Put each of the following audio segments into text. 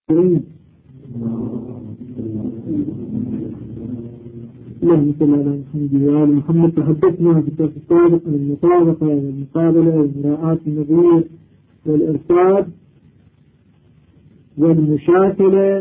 اللهم صل على محمد وآل محمد. تحدثنا في الدرس السابق عن المطابقة والمقابلة ومراعاة النظير والإرشاد والمشاكلة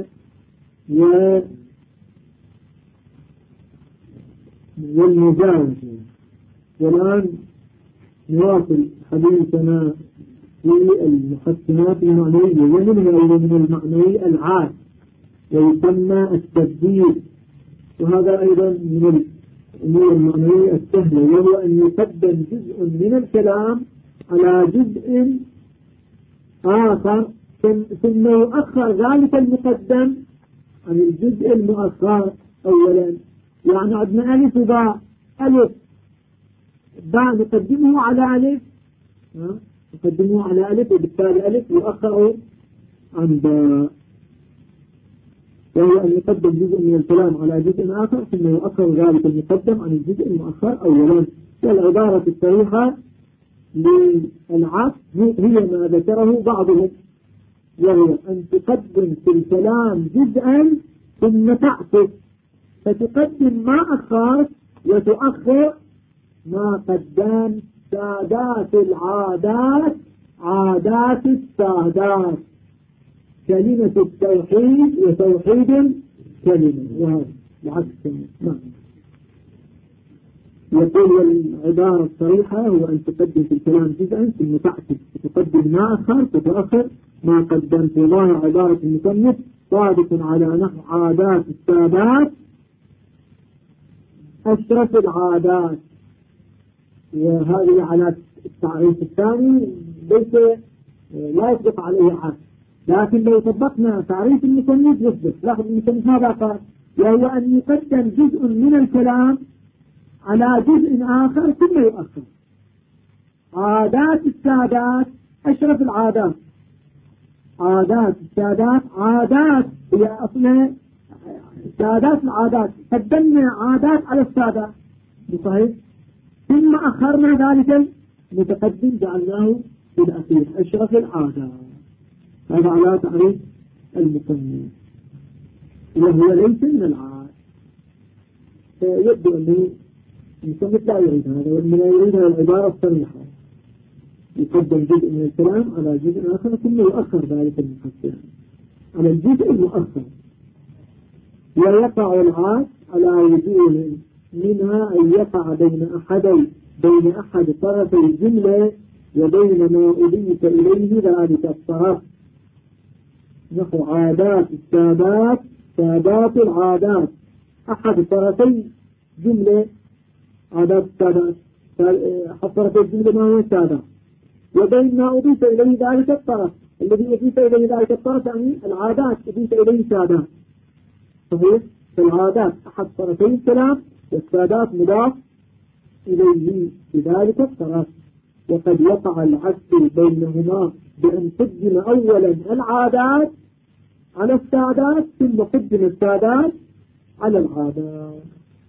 والمجاوزة. والآن نواصل حديثنا في المحسنات المعنوية، ومنها أيضا من المعنوي العاد ويسمى التبديل، وهذا أيضا من الأمور المعنوية السهلة، وهو أن يقدم جزء من الكلام على جزء آخر ثم يؤخر ذلك المقدم عن الجزء المؤخر أولا. يعني عندنا ألف وباء، ألف باء نقدمه على ألف، نقدمه على ألف، وبالتالي ألف يؤخر عن باء، وهو أن يقدم جزء من الكلام على جزء آخر ثم يؤخر ذلك المقدم عن الجزء المؤخر أولا. والعبارة الصريحة للعكس هي ما ذكره بعضهم، وهو أن تقدم في الكلام جزءا ثم تعكس، فتقدم ما أخرت وتؤخر ما قدام. سادات العادات عادات السادات، كلمة التوحيد وتوحيد الكلمة، وهذا العكس. يقول العبارة الصريحة هو أن تقدم في الكلام جزءا ثم تعكس، فتقدم ما أخرت وتؤخر ما قدمت. ظاهر عبارة المصنف صادق على نحو عادات السادات أشرف العادات، وهذه على التعريف الثاني ليس لا يطلق عليه عكس، لكن لو طبقنا تعريف المصنف يثبت. لاحظ المصنف ماذا قال؟ وهو أن يقدم جزء من الكلام على جزء آخر ثم يؤخر. عادات السادات أشرف العادات، عادات السادات عادات هي أصلا سادات العادات، قدمنا عادات على السادات بصحيح، ثم أخرنا ذلك المتقدم جعلناه في الأخير أشرف العادات. هذا على تعريف المصنف، وهو ليس من العاد. يبدو أنه المصنف لا يريد هذا، وإنما يريد العبارة الصريحة، يقدم جزء من الكلام على جزء آخر ثم يؤخر ذلك المحسن على الجزء المؤخر. ويقع العاد على وجوه، منها أن يقع بين أحد طرفي الجملة وبين ما أضيف إليه ذلك الطرف، نحو عادات السادات سادات العادات، أحد طرفي جملة عادات السادات، أحد طرفي الجملة ما هو السادات، وبين ما أضيف إليه ذلك الطرف، الذي يضيف إليه ذلك الطرف يعني العادات أضيف إليه سادات، صحيح؟ فالعادات أحد طرفي الكلام والسادات مضاف إليه بذلك الطرف. وقد وقع العكس بينهما بأن قدم أولا العادات على السادات ثم قدم السادات على العادات.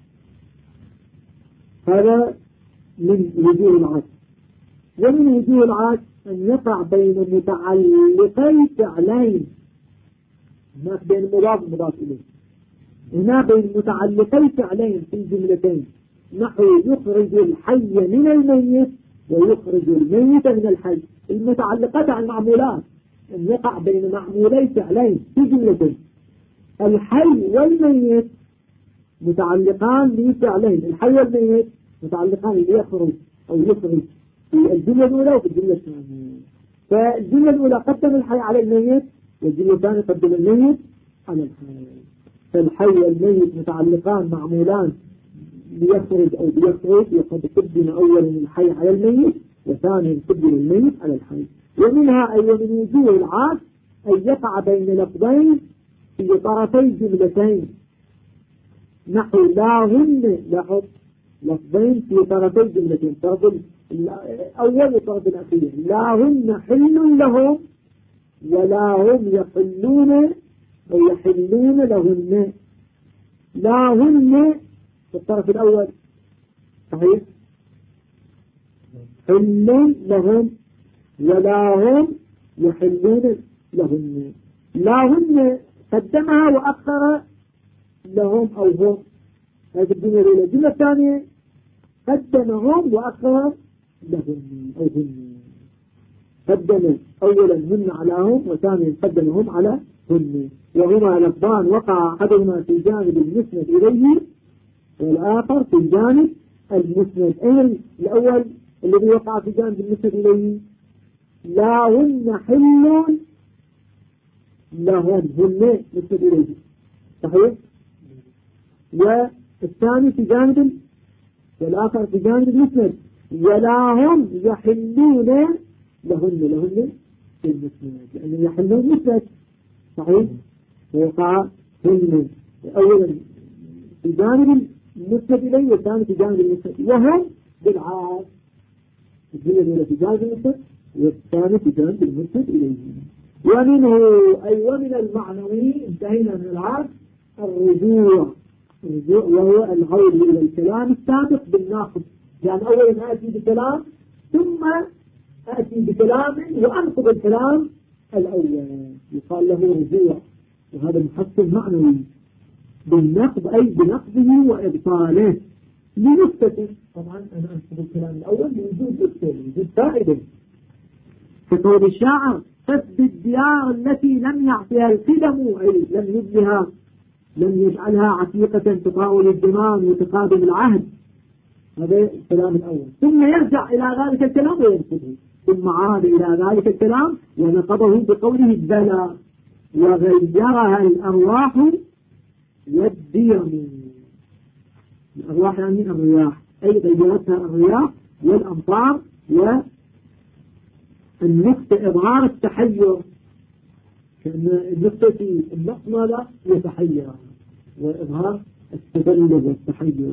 هذا من وجوه العكس. ومن وجوه العكس أن يقع بين متعلقي فعلين، هناك بين مضاف ومضاف إليه، هنا بين متعلقي فعلين في جملتين، نحو يخرج الحي من الميت ويخرج الميت من الحي. المتعلقات عن المعمولات، أن يقع بين معمولي فعلين في جملتين. الحي والميت متعلقان بفعلين، الحي والميت متعلقان ليخرج أو يخرج في الجملة الأولى وفي الجملة الثانية. فالجملة الأولى قدم الحي على الميت، والجملة الثانية قدم الميت على الحي. فالحي والميت متعلقان معمولان ليخرج أو بيخرج، وقد قدم أولا الحي على الميت وثانيا قدم الميت على الحي. ومنها أي من وجوه العكس أن يقع بين لفظين في طرفي جملتين، نحو لا هن، لاحظ لفظين في طرفي جملتين، طرف الأول وطرف الأخير، لا هن حل لهم ولا هم يحلون أو يحلون لهن. لا هن في الطرف الأول صحيح حل لهم ولا هم يحلون لهن. لا هن قدمها وأخر لهم أو هم. هذه الجملة الأولى. الجملة الثانية قدمهم وأخر لهم أو هم. قدم أولا هن على هم، وثانيا قدمهم على هن، وهما لفظان وقع أحدهما في جانب المسند إليه والآخر في جانب المسند. أين الأول الذي وقع في جانب المسند إليه؟ لا هن حل لهم، هن مسند إليه صحيح. والثاني في جانب والآخر في جانب المسند، ولا هم يحلون لهن في المسند، لأنه يحلون مسند صحيح. وقع هن أولا في جانب المسند إليه والثاني في جانب المسند، وهم بالعاص الجملة الأولى في جانب المسند والثاني في جانب المسند إليه. ومنه أي ومن المعنوي انتهينا من العاص الرجوع، وهو العود إلى الكلام السابق بالناقض. يعني أولا آتي بكلام ثم آتي بكلام وأنقض الكلام الأول، يقال له رجوع، وهذا محصل معنوي بالنقض أي بنقضه وإبطاله لنكتة. طبعا أنا أنقض الكلام الأول لوجود وجود فائدة. كقول الشاعر فد الديار التي لم يعطيها القدم، أي لم يبنها لم يجعلها عتيقة تطاول الزمان وتقادم العهد. هذا الكلام الأول. ثم يرجع إلى ذلك الكلام وينقضه، ثم عاد إلى ذلك الكلام ونقضه بقوله بلى وغيرها الأرواح والديم. الأرواح يعني الرياح، أي غيرتها الرياح والأمطار، والنقطة إظهار التحير، كأن النقطة في النقط ماذا يتحير، وإظهار التبلد والتحير.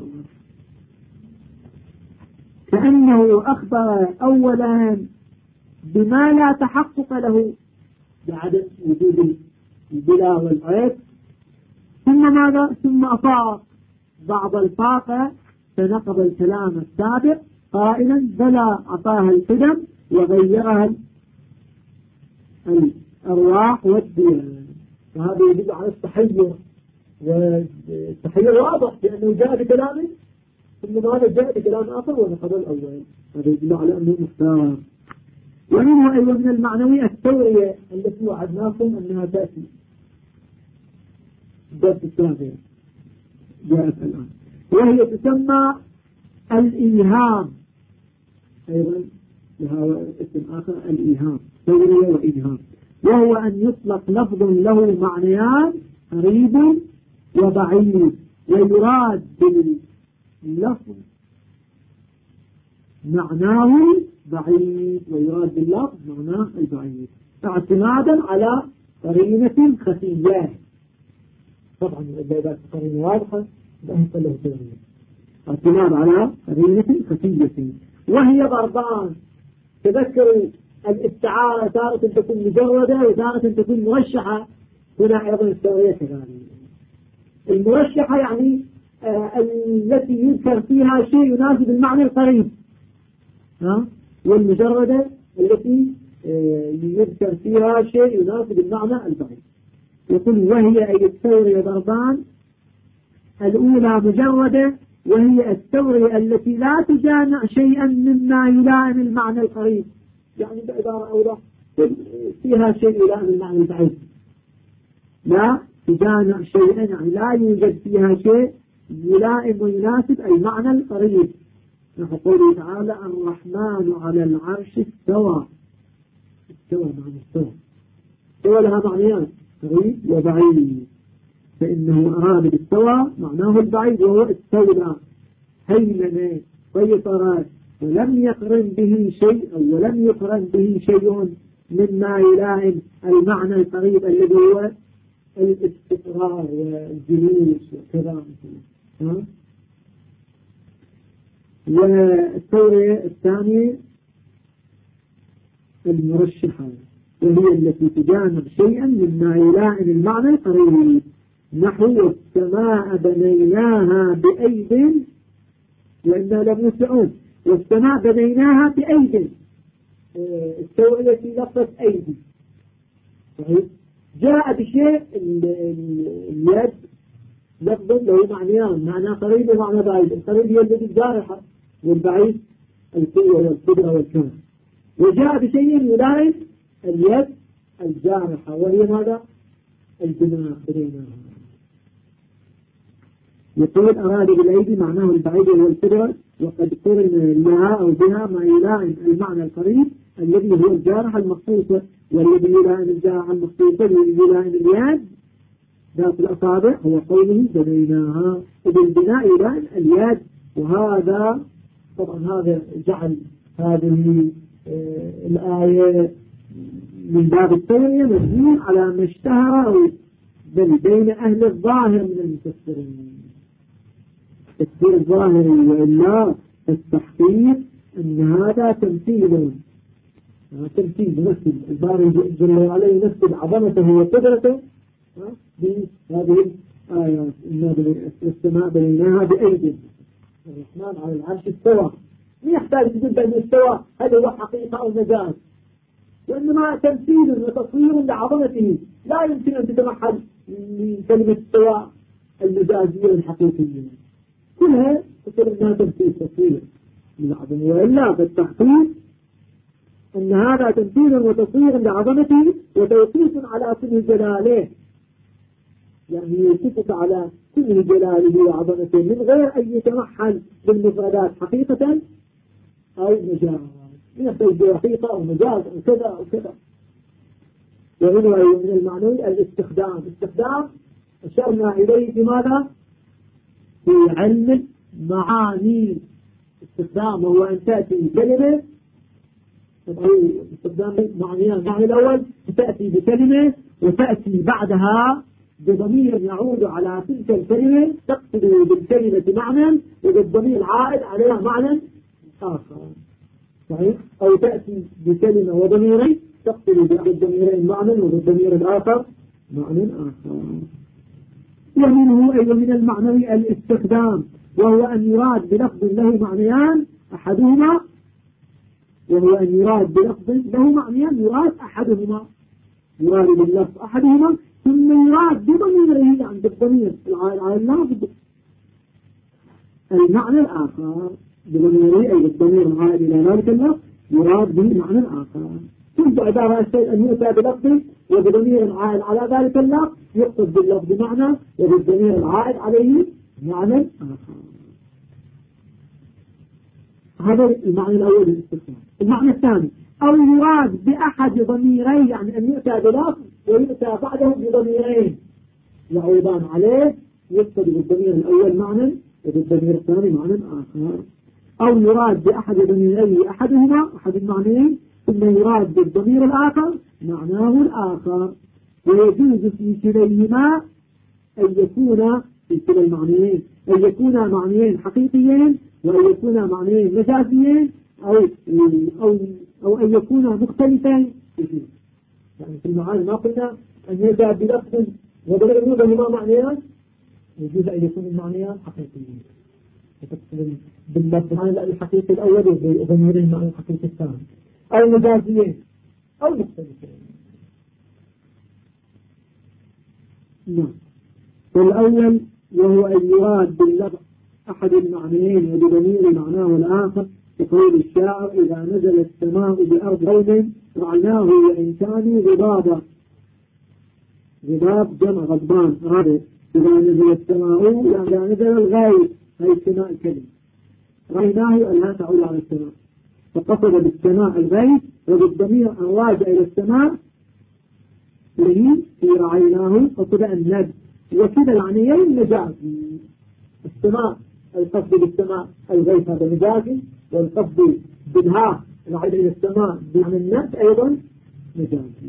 كأنه أخبر أولا بما لا تحقق له بعدم وجود البلا والعيب، ثم ماذا؟ ثم أطاق بعض الفاقة فنقض الكلام السابق قائلا بلى أعطاها القدم وغيرها الأرواح والديان. وهذا يدل على التحير، والتحير واضح لأنه جاء بكلامه ثم ماذا جاء بكلام آخر ونقض الأول، هذا يدل على أنه مختار. ومنه أيضا من المعنوي التورية التي وعدناكم أنها تأتي الدرس الثاني جاءت الآن، وهي تسمى الإيهام، أيضا لها اسم آخر الإيهام، تورية وإيهام. وهو أن يطلق لفظ له معنيان قريب وبعيد، ويراد باللفظ معناه بعيد، ويراد باللفظ معناه البعيد، اعتمادا على قرينة خفية. طبعا إذا كانت قرينة واضحة فهي له تورية، اعتماد على قرينة خفية. وهي ضربان، تذكروا الاستعارة تارة تكون مجردة وتارة تكون مرشحة، هنا أيضا التورية كذلك. المرشحة يعني التي يذكر فيها شيء يناسب المعنى القريب، والمجردة التي يذكر فيها شيء يناسب المعنى البعيد. يقول وهي أي التورية ضربان، الأولى مجردة وهي التورية التي لا تجامع شيئا مما يلائم المعنى القريب، يعني بعبارة أوضح فيها شيء يلائم المعنى البعيد، لا تجامع شيئا يعني لا يوجد فيها شيء يلائم ويناسب المعنى القريب. نحو قوله تعالى الرحمن على العرش استوى، استوى معنى استوى، استوى لها معنيان قريب وبعيد، فإنه أراد بالستوى معناه البعيد وهو استولى هيمنة سيطرة، ولم يقرن به شيء أو ولم يقرن به شيء مما يلائم المعنى القريب الذي هو الاستقرار والجلوس وكذا. والتورية الثانية المرشحة، وهي التي تجانب شيئا مما يلائم المعنى القريب، نحو السماء بنيناها بأيد وإنا لموسعون، والسماء بنيناها بأيد، التورية في لفظة أيدي صحيح، جاء بشيء اليد لفظ له معنيان، معنى قريب ومعنى بعيد. القريب هي اليد الجارحة، والبعيد القوة والقدرة والكمال. وجاء بشيء يلائم اليد الجارحة وهي ماذا؟ الجناح بينها. يقول أراد بالأيدي معناه البعيد والقدرة، وقد قرن لها أو بها ما يلائم المعنى القريب الذي هو الجارحة المخصوصة، والذي يلائم الجارحة المخصوصة يلائم اليد ذات الأصابع هو قوله بنيناها. وبالبناء يلائم اليد. وهذا طبعا هذا جعل هذه الآية من باب التوعية مبني على ما اشتهر بل بين أهل الظاهر من المفسرين. تفسير الظاهر وإلا التحقيق أن هذا تمثيل نفس الباري جل عليه نفس عظمته وقدرته بهذه الآيات. إنا السماء بنيناها بأيدي الرحمن على العرش استوى. ما يحتاج تقول بأن استوى هذا هو حقيقة أو مجاز، وإنما تمثيل وتصوير لعظمته لا يمكن أن تتمحل من كلمة استوى المجازية الحقيقية. كلها تصير أنها تمثيل تصوير للعظمة. وإلا بالتحقيق أن هذا تمثيل وتصوير لعظمته وتوصيف على كل جلاله، يعني يوصف على كل جلاله وعظمته من غير أن يتمحل بالمفردات حقيقة أو مجاز. يحتاج حقيقة أو مجاز أو كذا أو كذا. وهنا من المعنوي الاستخدام. أشرنا إليه في ماذا؟ في علم معاني استخدام، وهو أن تأتي كلمة استخدام معنيان. المعنى الأول تأتي بكلمة وتأتي بعدها بضمير يعود على تلك الكلمة تقصد بالكلمة معنى وبالضمير عائد عليها معنى آخر. صحيح؟ أو تأتي بكلمة وضميرين تقصد بالضميرين معنى وبالضمير الآخر معنى آخر. ومنه أي من المعنوي الاستخدام، وهو أن يراد بلفظ له معنيان أحدهما يراد باللفظ أحدهما ثم يراد بضميره عند الضمير العائد على اللفظ المعنى الآخر. بضميره أي الضمير العائد إلى ذلك اللفظ يراد به معنى آخر. كنت عبارة الشيء أن يؤتى بلفظ وبضمير العائد على ذلك اللفظ يقصد باللفظ معنى وبالضمير العائد عليه معنى آخر. هذا المعنى الأول للاستخدام. المعنى الثاني أو يراد بأحد ضميرين، يعني أن يؤتى بلفظ ويؤتى بعده بضميرين يعودان عليه يقصد بالضمير الأول معنى وبالضمير الثاني معنى آخر. أو يراد بأحد ضميرين أحدهما أحد المعنيين ثم يراد بالضمير الآخر معناه الآخر. ويجوز في كليهما أن يكون في كلا المعنيين أن يكون معنيين حقيقيين وأن يكون معنيين مجازيين أو أن يكون مختلفين. يعني في المعاني ما قلنا أن يجاء بلفظ وضمير يوجد معنيان، يجوز أن يكون المعنيان حقيقيين وتقصد باللفظ الحقيقي الأول وضمير المعنى الحقيقي الثاني، أو مجازيين أو مختلفين. نعم. والأول وهو أن يراد باللفظ أحد المعنيين وبضمير معناه الآخر، يقول الشاعر إذا نزل السماء بأرض قوم رعناه وإن كانوا غضابا. غضاب جمع غضبان. هذا إذا نزل السماء يعني إذا نزل الغيث هي السماء الكلمة رعناه أنها تعود على السماء، فقصد بالسماء الغيث وبالضمير الراجع إلى السماء الذي في رعيناه قصد الند. وكذا المعنيين مجازي. السماء القصد بالسماء الغيث هذا مجازي، والقصد بالها العيد إلى السماء بمعنى الند أيضا مجازي.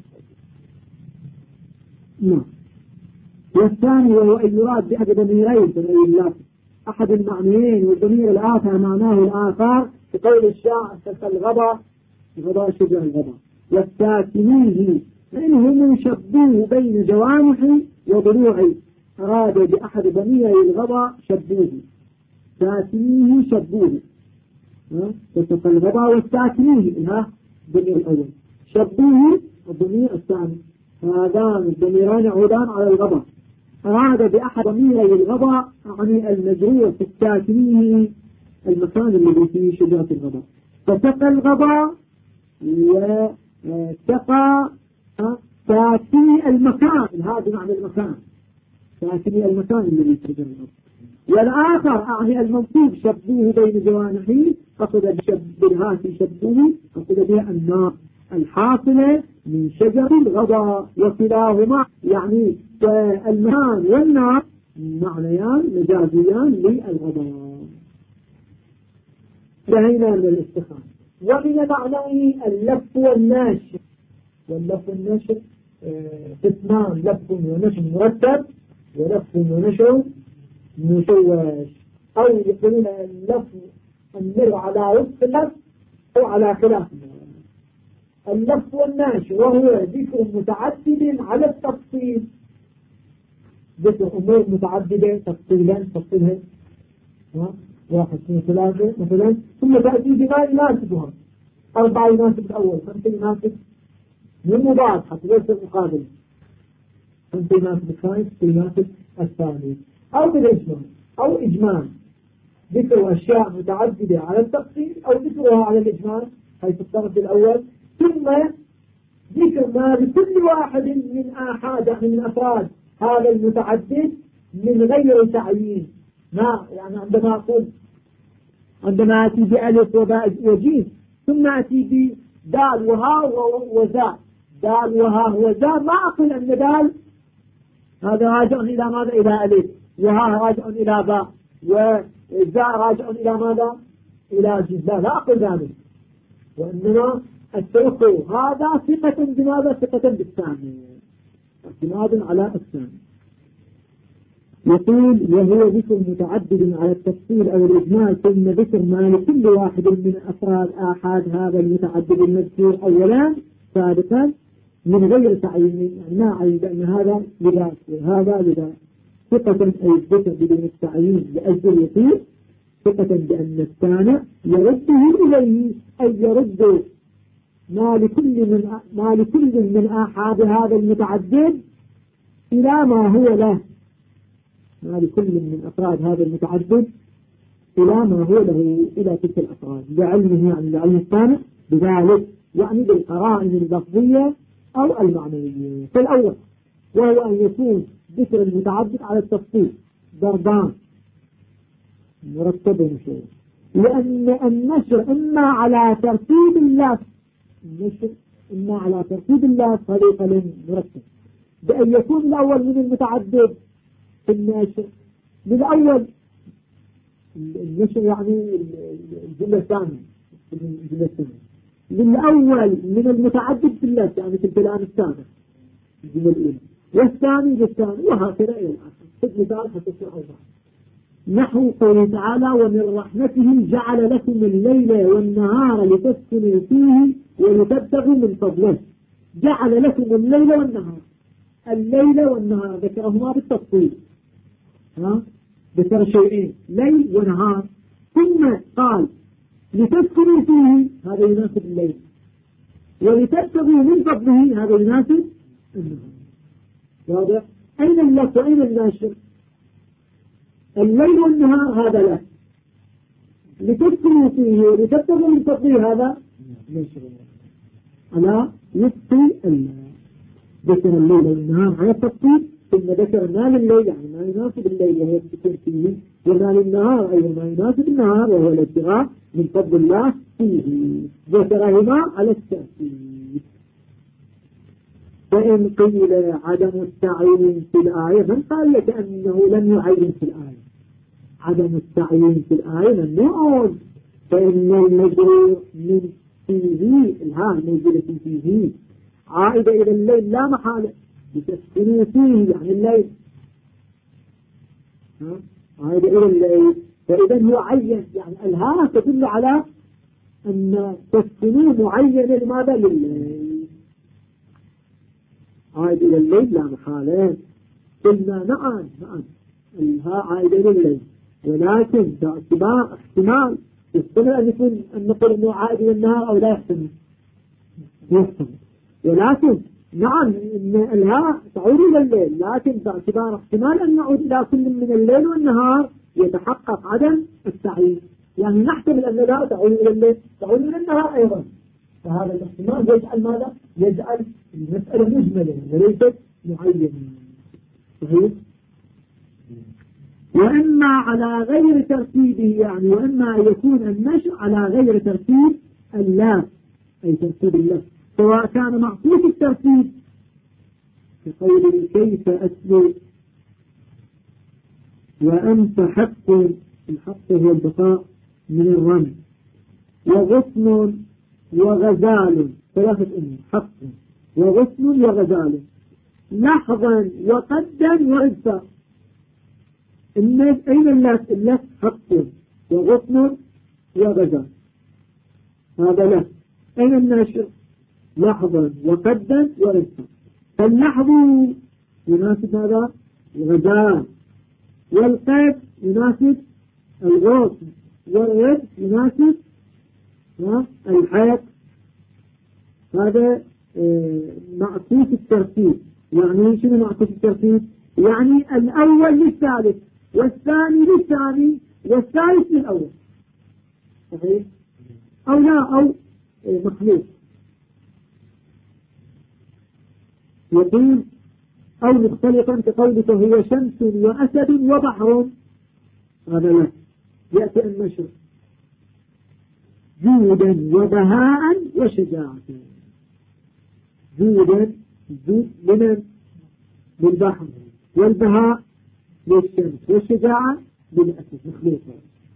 نعم. والثاني وهو أن يراد بأحد ضميرين أحد المعنيين والضمير الآخر معناه الآخر، كقول الشاعر كالغضا شبه الغضا والساكنيه فإنهم يشبوه بين جوانح وضلوعه. أراد بأحد ضميري الغضا شبوه ساكنيه شبوه كالغضا والساكنيه ضمير الأول شبوه الضمير الثاني هذان الضميران يعودان على الغضب. أراد بأحد ضميري الغضب يعني المجرور في الساكنين المكان الذي فيه شجرة الغضب، فسقى الغضب وسقى ساكني المكان، هذا معنى المكان، ساكني المكان الذي فيه شجرة الغضب. والآخر أعني المنصوب شبوه بين جوانحه، قصد بالهاتي شبوه، قصد بها النار الحاصلة من شجر الغضب، وكلاهما يعني المكان والنار معنيان مجازيان للغضب. انتهينا من الاستخدام. ومن معنيه اللف والنشر، واللف والنشر قسمان، لف ونشر مرتب ولف ونشر مشوش، أو يقولون اللف النر على وفق اللف أو على خلاف اللف والنشر، وهو ذكر متعدد على التفصيل، ذكر أمور متعددة تفصيلها واحد اثنين ثلاثة مثلا، ثم تأتي بما يناسبها، 4 يناسب الأول، 5 يناسب من مضاد حتى ليس المقابل، 5 يناسب الثالث، 6 يناسب الثاني، أو بالإجمال أو إجمال، ذكر أشياء متعددة على التفصيل أو ذكرها على الإجمال حيث الطرف الأول، ثم ذكر ما لكل واحد من آحاد يعني من أفراد هذا المتعدد من غير تعيين. ما يعني عندما أتي بألف وباء وجيم، ثم أتي بدال وها وزاء، دال وها وزاء، ما أقول أن دال هذا راجع إلى ماذا؟ إلى ألف، وها راجع إلى باء، وزاء راجع إلى ماذا؟ إلى جيم، لا أقول ذلك، وإنما التوقع هذا ثقة بماذا؟ ثقة بالثاني، اعتماد على الثاني. يقول وهو ذكر متعدد على التفصيل أو الإجمال، ثم ذكر ما لكل واحد من أفراد آحاد هذا المتعدد المذكور أولا سابقا من غير تعيين، يعني ما عين بأن هذا لذاك وهذا لذاك، ثقة أي الذكر بدون التعيين لأجل اليقين، ثقة بأن الثاني يرده إليه، أي يرد ما لكل من آحاد هذا المتعدد إلى ما هو له، ما لكل من أفراد هذا المتعدد إلى ما هو له، إلى تلك الأفراد، لعلمه يعني لعلم الثاني بذلك، يعني بالقرائن اللفظية أو المعنوية. فالأول وهو أن يكون ذكر المتعدد على التفصيل ضربان مرتب ومشهور، لأن النشر إما على ترتيب اللفظ، النشر إما على ترتيب اللفظ طريقة مرتب، بأن يكون الأول من المتعدد في النشر بالأول، النشر يعني الجملة الثانية، الجملة الثانية للأول من المتعدد في اللفظ يعني في الكلام الثاني الجملة الأولى، والثاني للثاني، وهكذا إلى الآخر. خذ مثال حتى أوضح، نحو قوله تعالى ومن رحمته جعل لكم الليل والنهار لتسكنوا فيه ولتبتغوا من فضله. جعل لكم الليل والنهار، الليل والنهار ذكرهما بالتفصيل، ذكر شيئين ليل ونهار، ثم قال لتسكنوا فيه، هذا يناسب الليل، ولتبتغوا من فضله، هذا يناسب النهار. واضح؟ أين اللف وأين الناشر؟ الليل والنهار هذا له، لتسكنوا فيه ولتبتغوا من فضله هذا ناشر. ألا يبقي الله ذكر الليل والنهار على التفصيل، ثم ذكر ما لليل يعني ما يناسب الليل وهو السكن فيه، وما للنهار أي ما يناسب النهار وهو الابتغاء من فضل الله فيه، ذكرهما على التأكيد. فإن قيل عدم التعيين في الآية، من قال لك أنه لم يعين في الآية؟ عدم التعيين في الآية ممنوع، فإن المجرور من فيه، الهاء موجودة فيه عائدة إلى الليل لا محالة، لتسكنوا فيه يعني الليل، عائدة إلى الليل، فإذا يعين يعني الهاء تدل على أن تسكنوا معينة لماذا؟ لليل، عائدة إلى الليل لا محالة. قلنا نعم الهاء عائدة إلى الليل، ولكن باعتبار احتمال يحتمل أن يكون أن نقول أنه عائد إلى النهار أو لا يحتمل، ولكن نعم إن الهاء تعود إلى الليل، لكن باعتبار احتمال أن نعود إلى كل من الليل والنهار يتحقق عدم التعيين، يعني نحتمل أن الهاء تعود إلى الليل تعود إلى النهار أيضا، فهذا الاحتمال يجعل ماذا؟ يجعل المسألة مجملة وليست معينة. صحيح؟ وإما على غير ترتيبه، يعني وإما أن يكون النشر على غير ترتيب اللام أي ترتيب الله، سواء كان معطوف الترتيب كقوله كيف أتلو وأنت حق، الحق هو البقاء من الرمي، وغصن وغزال، ثلاثة أمور حق وغصن وغزال، لحظا وقدا وإدفاء. أين اللف حق وغصن وغزال، هذا لف. أين الناشر؟ لحظا وقدا وإدفاء. فاللحظ يناسب هذا الغزال، والقد يناسب الغصن، والغد يناسب الحق. هذا معطوف الترتيب. يعني شنو معطوف الترتيب؟ يعني الأول للثالث والثاني للثاني والثالث للأول. صحيح؟ أو لا أو مخلوق. يقول أو مختلفا كقولك هو شمس وأسد وبحر، هذا لا يأتي النشر جودا وبهاء وشجاعة. جودا جود لمن؟ للبحر، والبهاء للشمس، والشجاعة للأسد مخلوقة.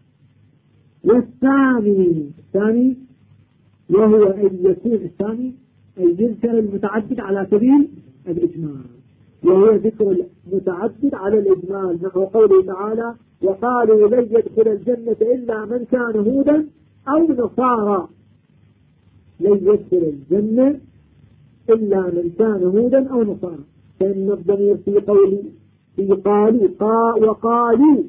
والثاني وهو أن يكون الثاني أن يذكر المتعدد على سبيل الإجمال، وهو ذكر المتعدد على الإجمال، نحو قوله تعالى وقالوا لن يدخل الجنة إلا من كان هودا أو نصارى. لن يدخل الجنة إلا من كان هودا أو نصارى، فإن الضمير في قولي في قالوا وقالوا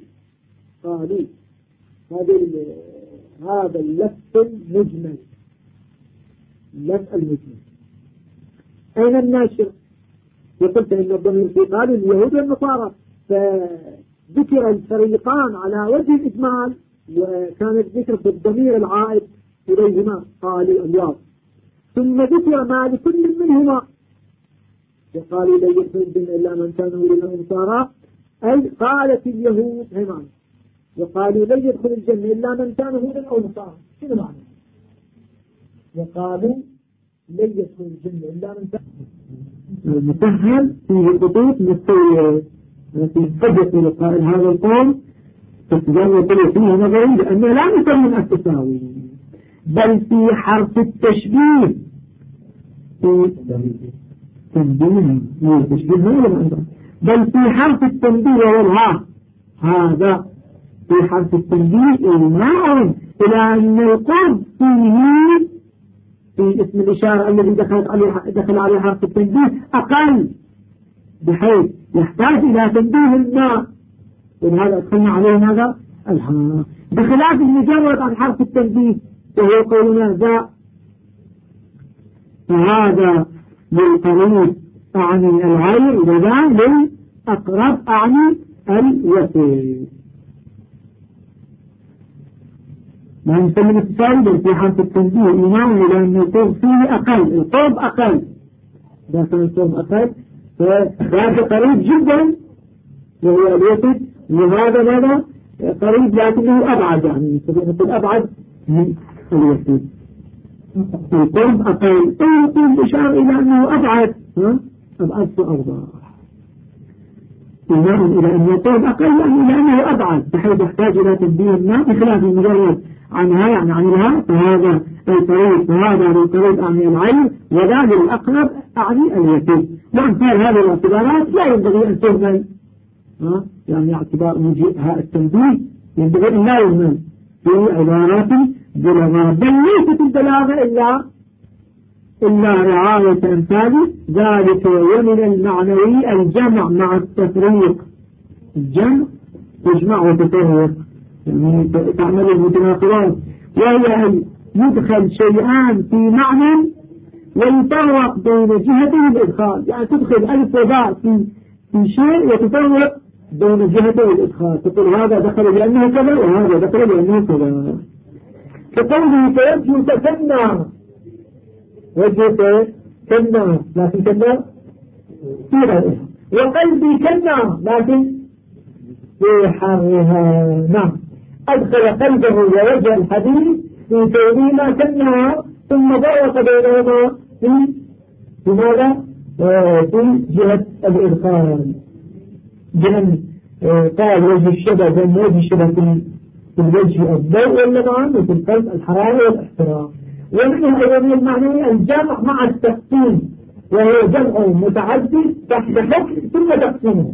هذا اللفظ المجمل، اللفظ المجمل. أين الناشر؟ يقول فإن الضمير في قالوا اليهود والنصارى، فذكر الفريقان على وجه الإجمال، وكان الذكر بالضمير العائد إليهما قالوا اليهود، ثم ذكر ما لكل منهما، وقالوا لن يدخل الجنة إلا من كان هودا أو نصارى، أي قالت اليهود هي معنى، وقالوا لن يدخل الجنة إلا من كان هودا أو نصارى. شنو معنى؟ وقالوا لن يدخل الجنة إلا من كان المسهل في خطوط مستوية في حجة لقائل هذا القول تتجرب فيه نظري، لأنه لا نسمي التساوي، بل في حرف التشبيه في تنبيه بل في حرف التنبيه والها، هذا في حرف التنبيه إيماء إلى أن القرب فيه في اسم الإشارة الذي دخل عليه حرف التنبيه أقل، بحيث يحتاج إلى تنبيه الماء، ولهذا أدخلنا عليه ماذا؟ الها، بخلاف المجرد عن حرف التنبيه وهو قولنا ذا، فهذا للقريب أعني الغير، وذا للأقرب أعني الوسيط. ما نسمي التساوي بل في حرف التنبيه إيمان، لأن القرب فيه أقل، القرب أقل، إذا كان القرب أقل فهذا قريب جدا وهو الوسط، وهذا ماذا؟ قريب لكنه أبعد، يعني نقول أبعد من الوسط. القرب أقل أو يقول إشارة إلى أنه أبعد، أبعد فأوضح إيمان إلى أن القرب أقل إلى أنه أبعد، بحيث يحتاج إلى تنبيه ما بخلاف المجرد عنها، يعني عنها، فهذا القريب، فهذا للقريب أعني العين، وذا للأقرب أعني اليسير. وأمثال هذه الاعتبارات لا ينبغي أن تهمل، يعني اعتبار مجيئها التنبيه ينبغي أن لا يهمل في عبارات بلغة، بل ليست البلاغة إلا رعاية أمثال ذلك. ومن المعنوي الجمع مع التفريق، الجمع تجمع وتفرق، يعني تعمل المتناقضات، وهي أن يدخل شيئان في معنى ويفرق بين جهتي الإدخال، يعني تدخل ألف وباء في شيء وتفرق بين جهتي الإدخال، تقول هذا دخل لأنه كذا وهذا دخل لأنه كذا. كقوله فوجه كالنار، وجه كالنار لكن كالنار في غيرها، وقلبي كالنار لكن في حرها. نعم، أدخل قلبه ووجه الحديث في كونهما كالنار ثم ضرق بينهما في ماذا؟ في جهة الإدخال، بأن قال وجه الشبه بأن وجه الشبه في الوجه الضوء واللمعان وفي القلب الحرارة والاحترام. ومنها أيضا المعنى الجمع مع التقسيم، وهو جمع متعدد تحت حكم ثم تقسيمه،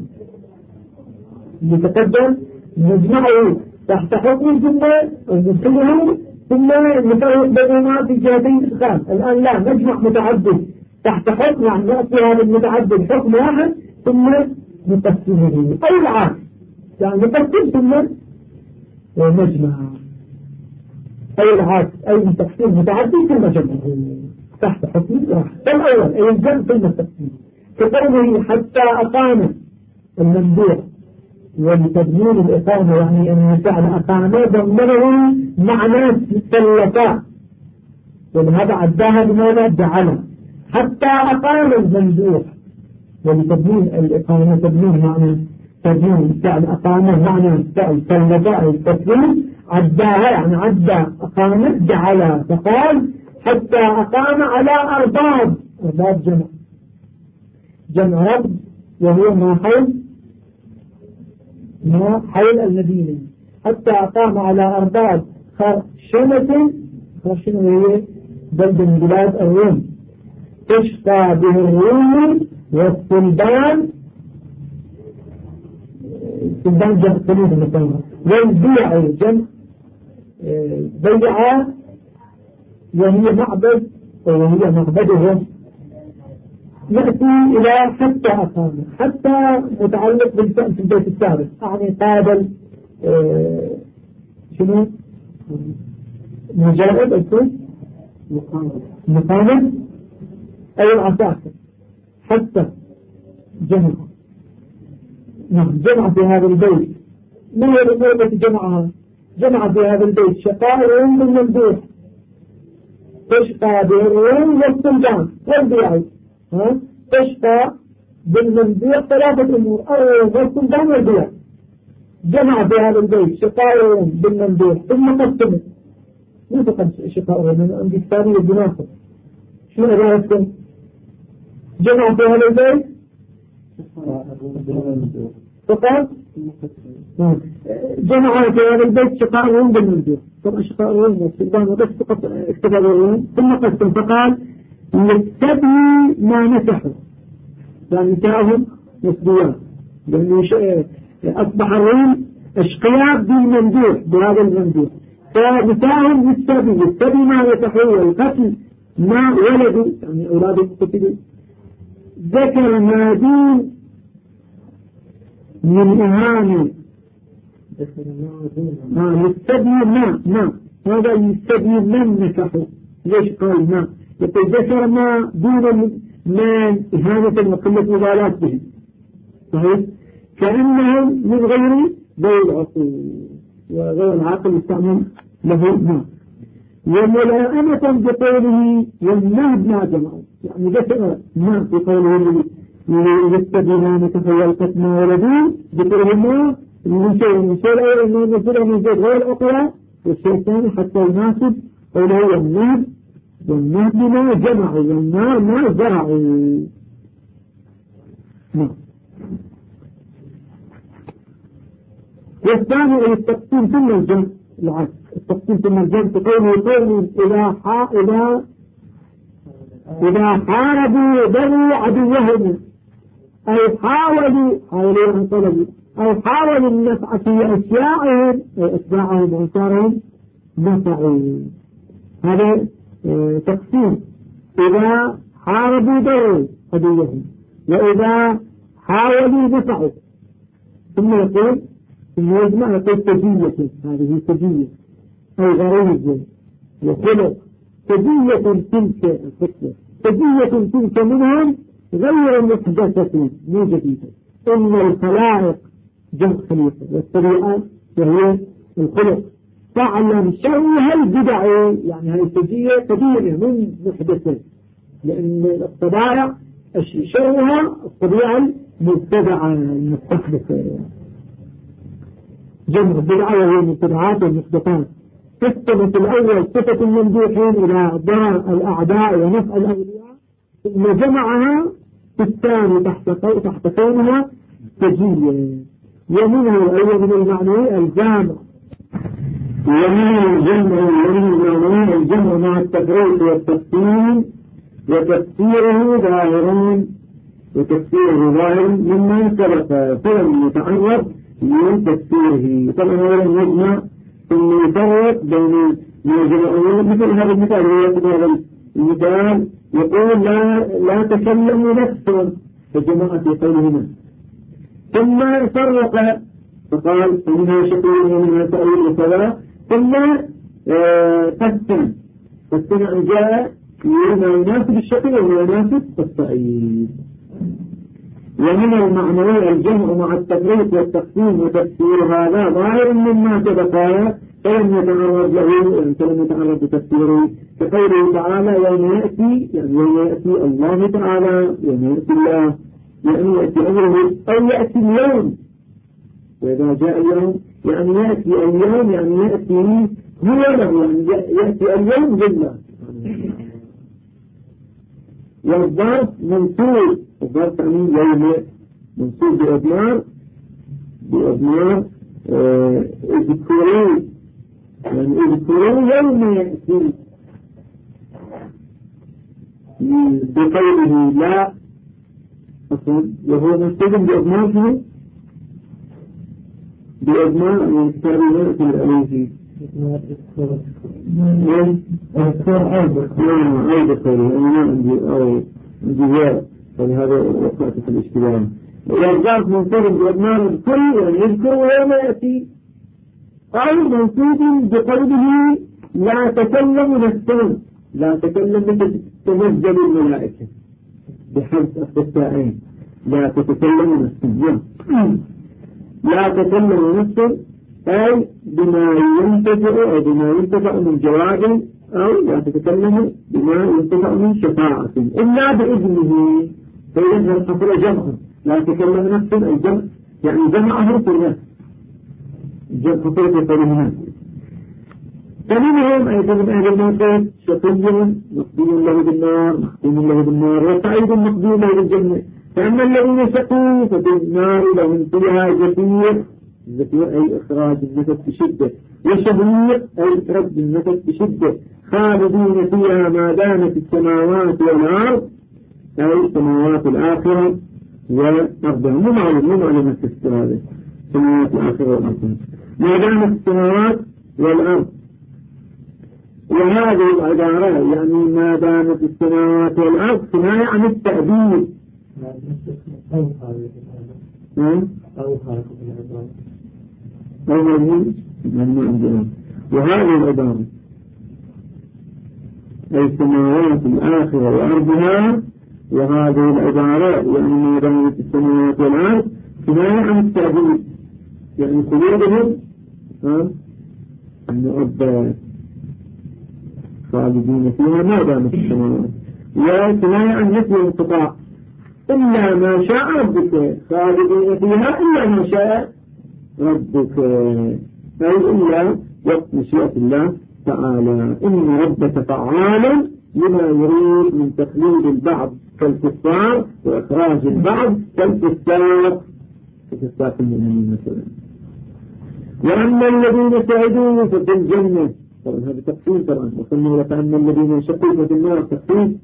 يتقدم نجمعه تحت حكم ثم ندخله ثم نفرق بينهما في جهتين الإدخال. الآن لا نجمع متعدد تحت حكم، يعني نأتي هذا المتعدد حكم واحد ثم نقسمه، أو العكس، يعني نقسم ثم نجمع، أو العكس، أي من تقسيم متعدد ثم جمعه تحت حكم واحد. فالأول أي الجمع ثم التقسيم، كقوله حتى أقام الممدوح ولتبنين الإقامة، يعني أن فعل أقامة ضمنه معنى الثلاثاء، ولهذا عداها بماذا؟ جعلها حتى أقام الممدوح ولتبنين الإقامة، تبنين معنى تبنين فعل أقامة معنى فعل ثلاثاء التسليم، عداها يعني عدى أقامة جعلها، فقال حتى أقام على أرباب، أرباب جمع رب، وهو ما حول المدينة، حتى أقام على أرباب خرشمة، خرشمة هي بلد من بلاد الروم، تشفى به الروم والسلبان، السلبان جمع سليم مثلا، والبيع جمع بيعة، وهي معبد وهي معبدهم. نأتي إلى حتى أقام، حتى متعلق بالفعل في البيت السابق، يعني قابل شنو مجاهد الكل مقامل أي العساكر، حتى جمع في هذا البيت. ما هي الأمور التي جمع في هذا البيت؟ شقاء الروم بالممدوح، تشقى بالروم والسلطان والبيعي، تشقى بالممدوح ثلاثة أمور، الروم والسلطان والبيع. جمع في هذا البيت شقاء الروم بالممدوح ثم قسمه، مو فقط شقاء الروم، عندي الثانية بناخذ شو أجابتكم؟ جمع في هذا البيت فقط جمع في هذا البيت شقاء الروم بالممدوح، طبعا شقاء الروم والسلطان وبس فقط اكتب الروم ثم قسم، فقال يستبني ما نسحوا، يعني نساءهم مسبيات، لأنه أصبح الروم أشقياء بالممدوح بهذا الممدوح، فنساءهم يستبني ما نسحوا، والقتل ما ولدوا يعني أولاد القتل، ذكر ما دون من إهانة، يستبني ما هذا يستبني من نسحوا. ليش قال ما؟ يقول ذكر ما دون من إهانة وقلة مبالاة به، صحيح؟ كأنهم من غير العقول، وغير العقل يستعمل له ما، وملائمة بقوله والنهب ما جمعوا، يعني ذكر ما في قوله يستبني ما نسحوا والقتل ما ولدوا، ذكره ما من شيء الأول أنه نزله من زيد غير الأقوى، والشيء الثاني حتى يناسب قوله والنهب ما جمعوا والنار ما زرعوا. والثاني التقسيم ثم الجمع، العكس التقسيم ثم الجمع، تقول إذا حاربوا بني عدوهم أو حاولوا النفع في أشياءهم أتباعهم وأنصارهم نفعوا. هذا تقسيم، إذا حاربوا بني عدوهم وإذا حاولوا نفعوا، ثم يقول يجمع يقول سجية، هذه سجية أو غريزة وخلق، سجية تلك الخصلة سجية تلك منهم غير محدثة مو جديدة. إن الخلائق جمع خليقة والطبيعة وهي الخلق. فاعلم شرها البدع يعني هذه السجية قديمة من محدثة، لأن الطبائع شرها الطبيعة المبتدعة المستحدثة. جمع بدعة وهي المبتدعات والمحدثات. قسمت الأول صفة الممدوحين إلى ضرر الأعداء ونفع الأولياء، ثم جمعها في الثاني تحت كونها سجية. ومنه أيضا من المعنى الجامع، ومن الجمع مع التفريق والتقسيم وتفسيره ظاهر مما سبق، فلم يتعرض من تفسيره. طبعا هو لم يجمع ثم يفرق بين الجمعين. مثل هذا المثال هذا المثال يقول لا تكلم نفس فجمع في قولهما، ثم فرق فقال منها شقي ومنها سعيد وكذا، ثم قسم أن جاء ما يناسب الشقي وما يناسب السعيد. ومن المعنوي الجمع مع التفريق والتقسيم وتفسير هذا ظاهر مما سبق، فلم يتعرض لتفسيره. كقوله تعالى يوم يأتي الله تعالى، يوم يأتي الله يعني يأتي أمره أو يأتي اليوم. وإذا جاء اليوم يعني يأتي اليوم يعني يأتي هو له، يعني يأتي اليوم لله. والظرف منصوب، الظرف يعني يوم منصوب بأضمار اذكروا، يعني اذكروا يوم يأتي بقوله لا أصلا، وهو منصوب بأضمار بأضمار التعليمات الأليسي أنا عندي جواب، فلهذا وقعت في الاشتباه. والظرف منصوب بأضمار الكل يعني يذكر يوم يأتي، أو منصوب بقوله لا تكلم نفسه، لا تكلم تنزل الملائكة بحرف التاءين، لا تتكلم نفسه، لا تكلم نفسه أي بما ينتفع من جواب، أو لا تتكلم بما ينتفع من شفاعة إلا بإذنه. فإذا الحصر جمع لا تكلم نفسه أي جمع، يعني جمعه في النفس حصرة كلمات. فمنهم أيضا من أهل الموقف شقي مقبول له بالنار محكوم له بالنار، وسعيد مقبول له بالجنة. فأما الذين شقوا ففي النار لهم فيها زفير أي إخراج النفس بشدة، وشهيق أي رد النفس بشدة، خالدين فيها ما دامت السماوات والأرض أي السماوات الآخرة والأرض. مو معلومة التفسير هذا السماوات الآخرة والأرض ما دامت السماوات والأرض. وهذه العبارة يعني ما دامت السماوات والأرض كناية عن التأبيد. وهذه العبارة أي السماوات الآخرة وأرضها، وهذه العبارة يعني ما دامت السماوات والأرض كناية عن التأبيد، يعني خلودهم المؤبد خالدين فيها ما دامت السماوات، وكناية عن نفي الانقطاع إلا ما شاء ربك، خالدين فيها إلا ما شاء ربك، أي إلا وقت مشيئة الله تعالى. إن ربك فعال لما يريد من تخليد البعض كالكفار وإخراج البعض كالكفار المؤمنين مثلا. وأما الذين سعدوا ففي الجنة، طبعا هذا تقسيم طبعا، وصلنا لك أن الذين شقوا ففي النار تقسيم،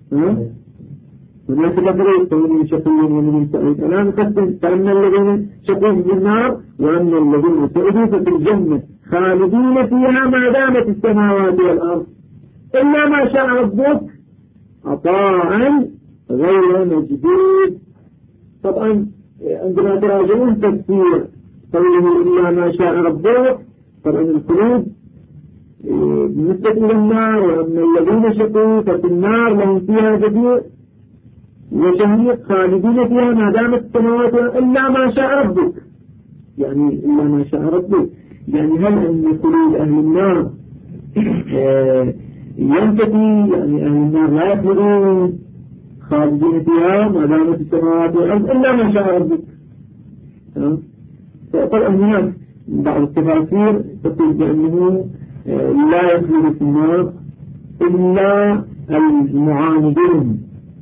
هناك تفريق بين شقي ومن سعيد. الآن نقسم فأن الذين شقوا في النار وأن الذين سعدوا ففي الجنة خالدين فيها ما دامت السماوات والأرض إلا ما شاء ربك عطاء غير مجدود. طبعا عندما تراجعون تفسير قوله إلا ما شاء ربك، طبعا الخلود بالنسبة إلى النار وأما الذين شقوا ففي النار لهم فيها زفير وشهيق خالدين فيها ما دامت السماوات إلا ما شاء ربك. يعني إلا ما شاء ربك يعني هل أن خلود أهل النار ينتفي؟ يعني أهل النار لا يخلدون خالدين فيها ما دامت السماوات والأرض إلا ما شاء ربك. فطبعا هناك بعض التفاسير تقول بأنه لا يخلد في النار إلا المعاندون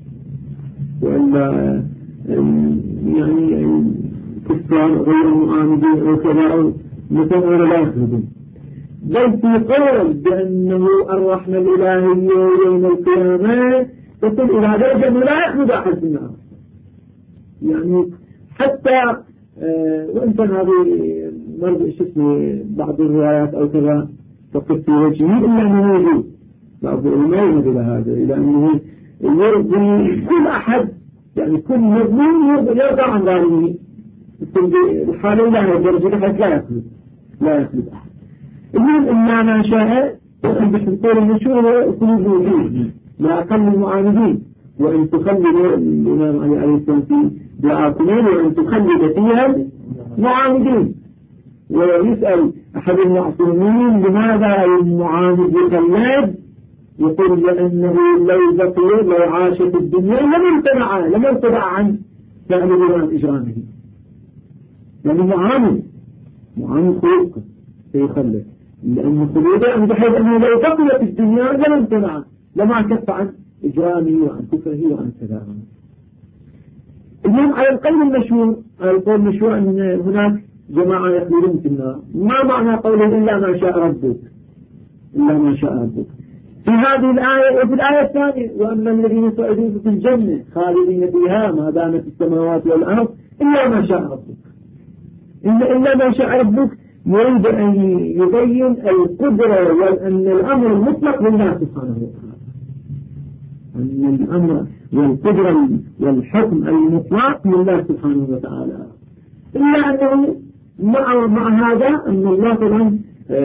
وإلا يعني الكفار غير المعاندين أو كذا مثلا لا يخلدون. بل في قول بأنه الرحمة الإلهية يوم القيامة تصل إلى درجة أنه لا يخلد أحد في النار. يعني حتى وإن كان هذه مرضى اسمه بعض الروايات أو كذا تقف في وجهه إلا أنه يجوز بعض العلماء يرد إلى هذا إلى أنه يرضي كل أحد يعني كل مظلوم يرضى عن ظالمه الحالة لا درجة حيث لا يخلد أحد. المهم إلا ما شاء بس نقول المشهور خلود الوجود مع أقل المعاندين وأن تخلد الإمام عليه السلام في دعاء وأن تخلد فيها المعاندين. ويسأل أحد المعصومين لماذا المعاند يخلد؟ يقول لأنه لو بقي لو عاش في الدنيا لم يمتنع عن فعل جرائم إجرامه. يعني معاند خلق سيخلد لأن خلوده بحيث أنه لو بقي في الدنيا لم يمتنع لما كف عن إجرامه وعن كفره وعن كذابه. المهم على القول المشهور أن هناك جماعة يخلدون في النار. ما معنى قوله إلا ما شاء ربك؟ إلا ما شاء ربك في هذه الآية وفي الآية الثانية وأما الذين سعدوا في الجنة خالدين فيها ما دامت السماوات والأرض إلا ما شاء ربك. إلا ما شاء ربك يريد أن يبين القدرة وأن الأمر المطلق لله سبحانه وتعالى. أن الأمر والقدرة والحكم المطلق لله سبحانه وتعالى. إلا أنه مع هذا أن الله طبعا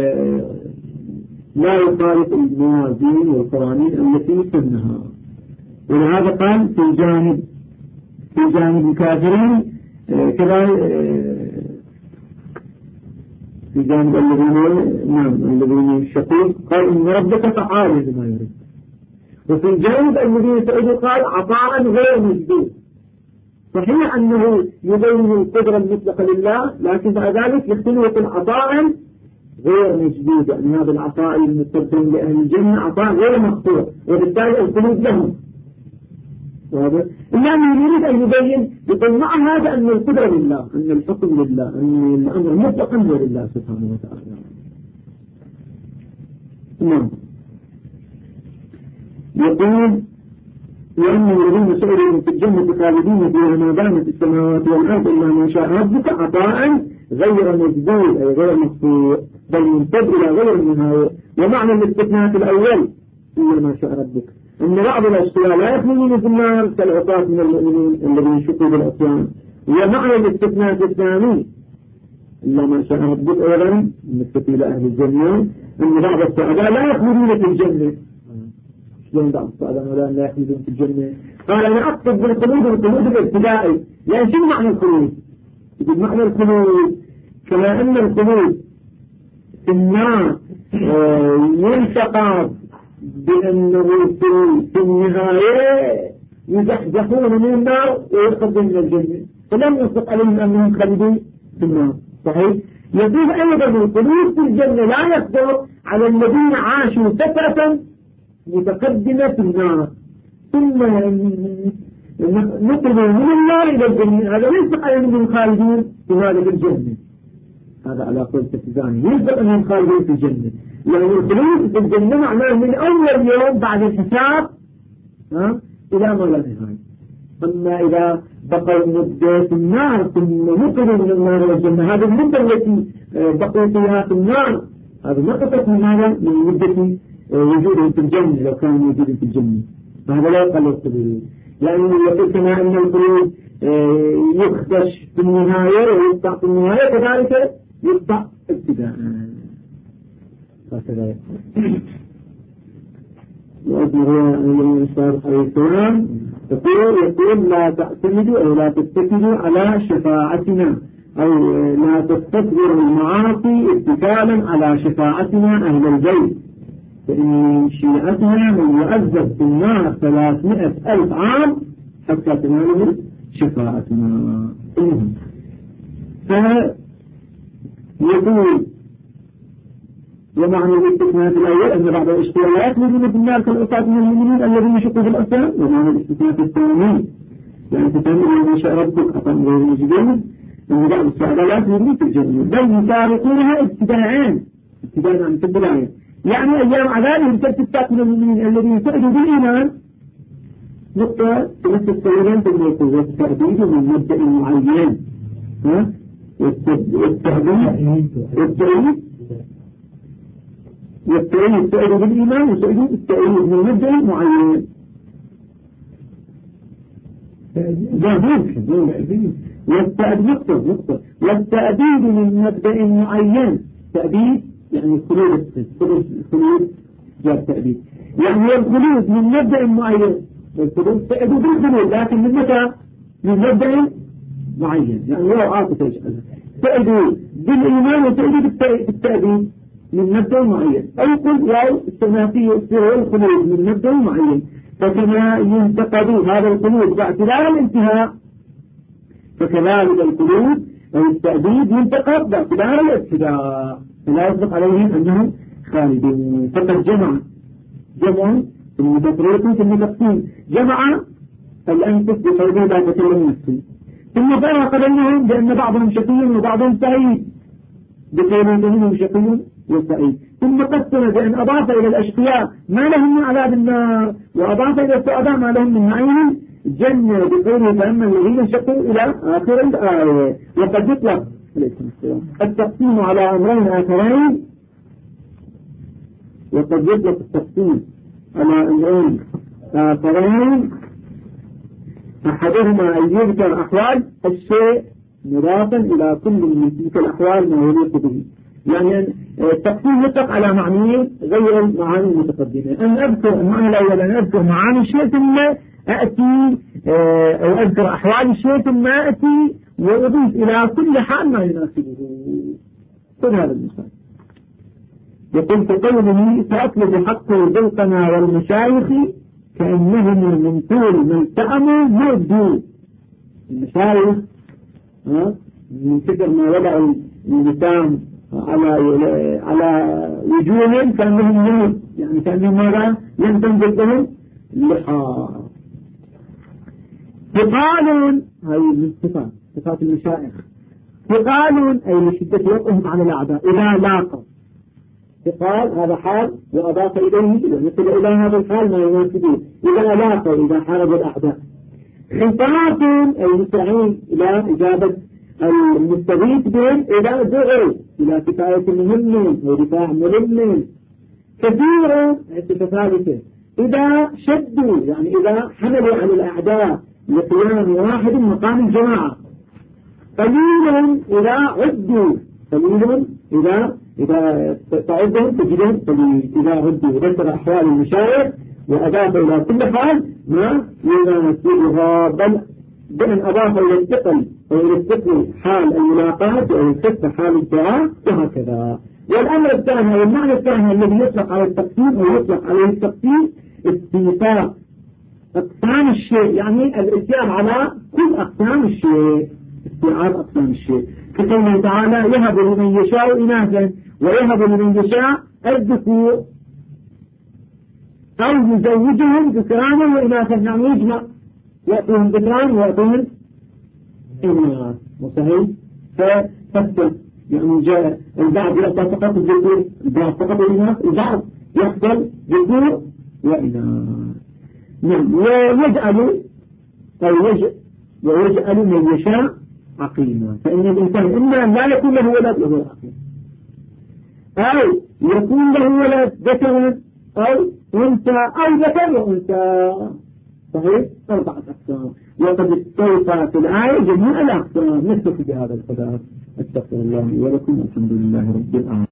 لا يخالف الموازين والقوانين التي سنها. ولهذا قال في جانب الكافرين كذا في جانب الذين شقوا قال إن ربك فعال لما يريد. وفي جانب الذين سعدوا قال عطاء غير مجدود. صحيح أنه يبين القدرة المطلقة لله لكن بعد ذلك يختلف العطاء غير مجدود. يعني هذا العطاء المستقدم لأهل الجنة عطاء غير مقطوع وبالتالي الخلود لهم. إلا أنه يريد أن يبين يقول مع هذا أن القدرة لله أن الحكم لله أن الأمر مطلقا هو لله سبحانه وتعالى. نعم. يقول وأن الذين سعروا في الجنة خالدين فيها ما دامت السماوات والأرض إلا ما شاء ربك عطاء غير مجدود أي غير مقطوع بل يمتد إلى غير النهاية. ومعنى الاستثناء الأول إلا ما شاء ربك أن بعض الأشياء لا يخلدون في النار كالعصاة من المؤمنين الذين شقوا بالعصيان. ومعنى الاستثناء الثاني إلا ما شاء ربك أولا بالنسبة إلى أهل الجنة أن بعض السعداء لا يخلدون في الجنة. شلون بعض السعداء لا يخلدون في الجنة؟ قال أنا أقصد بالخلود الابتدائي. يعني شو معنى الخلود؟ يقول معنى الخلود كما أن الخلود في النار ينتقض بأنه في النهاية يزحزحون من النار ويخرجون من الجنة فلم يصدق عليهم أنهم خالدون في النار. صحيح؟ يقول أيضا الخلود في الجنة لا يصدق على الذين عاشوا فترة متقدمة في النار ثم نقلوا من النار إلى الجنة. هذا ليس على أنهم خالدون في هذه الجنة. هذا على قول التفزاني يجب أنهم خالدون في الجنة. يعني الخلود في الجنة معناه من أول يوم بعد الحساب إلى ما لا نهاية. أما إذا بقوا مدة في النار ثم نقلوا من النار إلى الجنة هذه المدة التي بقوا فيها في النار هذا نقصت من هذا من مدة وجودهم في الجنة لو كانوا موجودين في الجنة. فهذا لا يقل الخلود. يعني يقول كما أن الخلود يخدش في النهاية ويقطع في النهاية كذلك يقطع ابتداء. هكذا وأجمعوا أن الصالح عليه السلام يقول لا تعتمدوا أو لا تتكلوا على شفاعتنا أو لا تستكبروا المعاصي اتكالا على شفاعتنا أهل البيت، فإن شيعتنا من يعذب في النار 300,000 عام حتى تناله شفاعتنا. فيقول ومعنى الاستثناء في الأول أن بعض الاشترايات يجب في النار كالأساة من المؤمنين الذين يشقوا في الأسلام، ومعنى الاستثناء في الثاني يعني تتعمل أن يشاء ربك أطعم غير مجدين أن بعض السعادات يجب في الجنة بل يسارقونها ابتداء عن البداية، يعني أيام عذابهم كالتساق من المؤمنين الذين سعدوا بالإيمان نقطة تمثل السيرين في الموت والتأديد من مبدأ معين والتأييد سعيد بالإيمان وسعيد التأييد من مبدأ معين. والتأديد من مبدأ معين، تأديد يعني خلود جاب تأديد يعني الخلود من مبدأ معين، والخلود سعيد بالخلود لكن من متى؟ من مبدأ معين، يعني هو عاطفة يجعلها سعيد بالإيمان وسعيد بالتأديد من مبدأ معين، أو قل واو الثلاثية الخلود من مبدأ معين، فكما ينتقد هذا الخلود باعتبار الانتهاء فكذلك الخلود أو التأديد ينتقد باعتبار الابتداء، فلا يصدق عليهم أنهم خالدون. فقد جمع المتفريق في المتقسيم جمع الأنفس بقوله لا تكلم نفسي، ثم فرق بينهم بأن بعضهم شقي وبعضهم سعيد بقوله منهم شقي وسعيد، ثم قسم بأن أضاف إلى الأشقياء ما لهم من عذاب النار وأضاف إلى السعداء ما لهم من نعيم الجنة بقوله فأما الذين شقوا إلى آخر الآية. وقد يطلق التقسيم على أمرين آخرين، وقد يطلق التقسيم على أمرين آخرين أحدهما أن يذكر أحوال الشيء مضافا إلى كل من تلك الأحوال ما يليق به، يعني التقسيم يطلق على معنيين غير المعاني المتقدمة. أن أذكر المعنى الأول أن أذكر معاني الشيء ثم أأتي أو أذكر أحوال الشيء ثم أأتي وأضيف إلى كل حال ما يناسبه. خذ هذا المثال، يقول كقوله سأطلب حق ذوقنا والمشايخ كأنهم من طول ما التأموا مردوا. المشايخ من كثر ما وضعوا اللسان على وجوههم كأنهم نور، يعني كأنهم ماذا لم تنزل بهم اللحى. ثقال هذه من صفات المشايخ، ثقال أي لشدة وقعهم على الأعداء إذا لاقوا. ثقال هذا حال وأضاف إليه مثل إلى هذا الحال ما يناسبه إذا لاقوا إذا حاربوا الأعداء. خطاط أي مستعين إلى إجابة المستغيث بهم إذا دعوا إلى كفاية مهم ودفاع مهم. كثير ثالثة إذا شدوا يعني إذا حملوا على الأعداء لقيام واحد مقام الجماعة. قليل إذا عدوا، قليل إذا تعدهم تجدهم قليل إذا عدوا. ذكر أحوال المشايخ وأضاف إلى كل حال ما يناسبها، بل بأن أضاف إلى الثقل أو إلى الثقل حال الملاقات أو الثقل حال الدعاء وهكذا. والأمر الثاني والمعنى الثاني الذي يطلق على التقسيم أو يطلق عليه التقسيم استيفاء أقسام الشيء، يعني الإتيان على كل أقسام الشيء، استيعاب أقسام الشيء. كقوله تعالى يهب لمن يشاء إناثا ويهب لمن يشاء الذكور أو يزوجهم ذكرانا وإناثا، يعني يجمع يأتيهم ذكران ويأتيهم إناث وصحيح. فقد يعني جاء البعض يأتي فقط الذكور، البعض فقط الإناث، البعض يحصل ذكور وإناث. نعم. ويجعل من يشاء عقيما، فإن الإنسان إما أن لا يكون له ولد وهو عقيم، أو يكون له ولد ذكرا أو أنثى أو ذكر وأنثى. صحيح 4 أقسام، وقد استوفى في الآية جميع الأقسام. نكتفي بهذا القدر. استغفر الله ولكم والحمد لله رب العالمين.